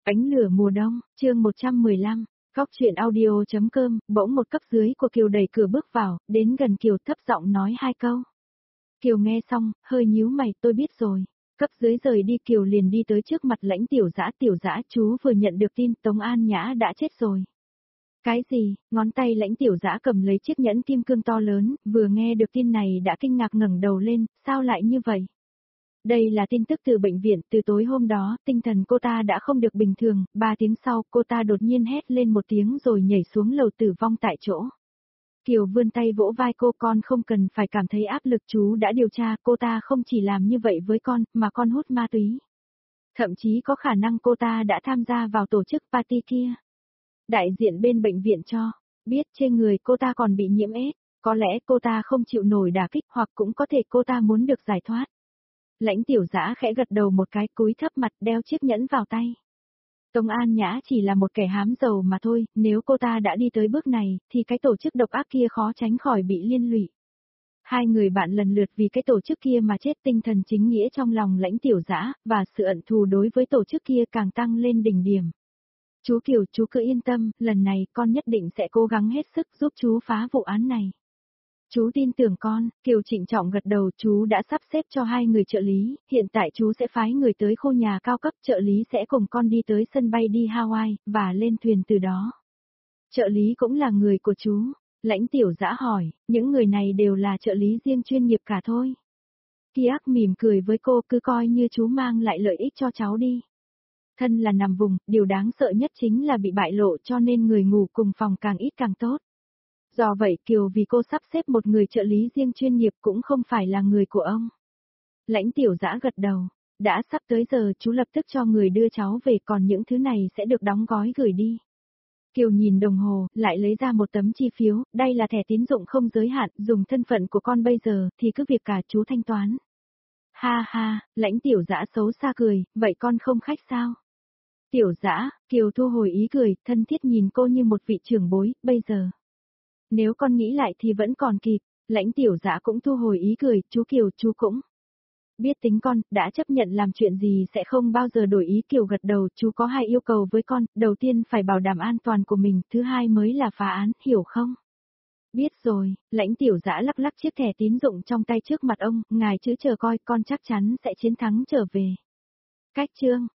Ánh lửa mùa đông, chương 115, Góc truyện audio.com, bỗng một cấp dưới của Kiều đẩy cửa bước vào, đến gần Kiều thấp giọng nói hai câu. Kiều nghe xong, hơi nhíu mày, tôi biết rồi. Cấp dưới rời đi Kiều liền đi tới trước mặt Lãnh Tiểu Dã chú vừa nhận được tin Tống An Nhã đã chết rồi. Cái gì? Ngón tay Lãnh Tiểu Dã cầm lấy chiếc nhẫn kim cương to lớn, vừa nghe được tin này đã kinh ngạc ngẩng đầu lên, sao lại như vậy? Đây là tin tức từ bệnh viện, từ tối hôm đó, tinh thần cô ta đã không được bình thường, 3 tiếng sau cô ta đột nhiên hét lên một tiếng rồi nhảy xuống lầu tử vong tại chỗ. Kiều vươn tay vỗ vai cô, con không cần phải cảm thấy áp lực, chú đã điều tra, cô ta không chỉ làm như vậy với con, mà con hút ma túy. Thậm chí có khả năng cô ta đã tham gia vào tổ chức party kia. Đại diện bên bệnh viện cho biết trên người cô ta còn bị nhiễm AIDS, có lẽ cô ta không chịu nổi đả kích hoặc cũng có thể cô ta muốn được giải thoát. Lãnh Tiểu Dã khẽ gật đầu một cái, cúi thấp mặt đeo chiếc nhẫn vào tay. Tống An Nhã chỉ là một kẻ hám giàu mà thôi, nếu cô ta đã đi tới bước này, thì cái tổ chức độc ác kia khó tránh khỏi bị liên lụy. Hai người bạn lần lượt vì cái tổ chức kia mà chết, tinh thần chính nghĩa trong lòng Lãnh Tiểu Dã, và sự ẩn thù đối với tổ chức kia càng tăng lên đỉnh điểm. Chú Kiều, chú cứ yên tâm, lần này con nhất định sẽ cố gắng hết sức giúp chú phá vụ án này. Chú tin tưởng con, Kiều trịnh trọng gật đầu, chú đã sắp xếp cho 2 người trợ lý, hiện tại chú sẽ phái người tới khu nhà cao cấp, trợ lý sẽ cùng con đi tới sân bay đi Hawaii, và lên thuyền từ đó. Trợ lý cũng là người của chú, Lãnh Tiểu Dã hỏi, những người này đều là trợ lý riêng chuyên nghiệp cả thôi. Kiak mỉm cười với cô, cứ coi như chú mang lại lợi ích cho cháu đi. Thân là nằm vùng, điều đáng sợ nhất chính là bị bại lộ, cho nên người ngủ cùng phòng càng ít càng tốt. Do vậy Kiều vì cô sắp xếp một người trợ lý riêng chuyên nghiệp cũng không phải là người của ông. Lãnh Tiểu Dã gật đầu, đã sắp tới giờ chú lập tức cho người đưa cháu về, còn những thứ này sẽ được đóng gói gửi đi. Kiều nhìn đồng hồ, lại lấy ra một tấm chi phiếu, đây là thẻ tín dụng không giới hạn, dùng thân phận của con bây giờ thì cứ việc cả chú thanh toán. Ha ha, Lãnh Tiểu Dã xấu xa cười, vậy con không khách sao? Tiểu Dã, Kiều thu hồi ý cười, thân thiết nhìn cô như một vị trưởng bối, bây giờ. Nếu con nghĩ lại thì vẫn còn kịp, Lãnh Tiểu Dã cũng thu hồi ý cười, chú Kiều chú cũng biết tính con, đã chấp nhận làm chuyện gì sẽ không bao giờ đổi ý. Kiều gật đầu, chú có 2 yêu cầu với con, đầu tiên phải bảo đảm an toàn của mình, thứ hai mới là phá án, hiểu không? Biết rồi, Lãnh Tiểu Dã lắc lắc chiếc thẻ tín dụng trong tay trước mặt ông, ngài chứ chờ coi, con chắc chắn sẽ chiến thắng trở về. Cách chương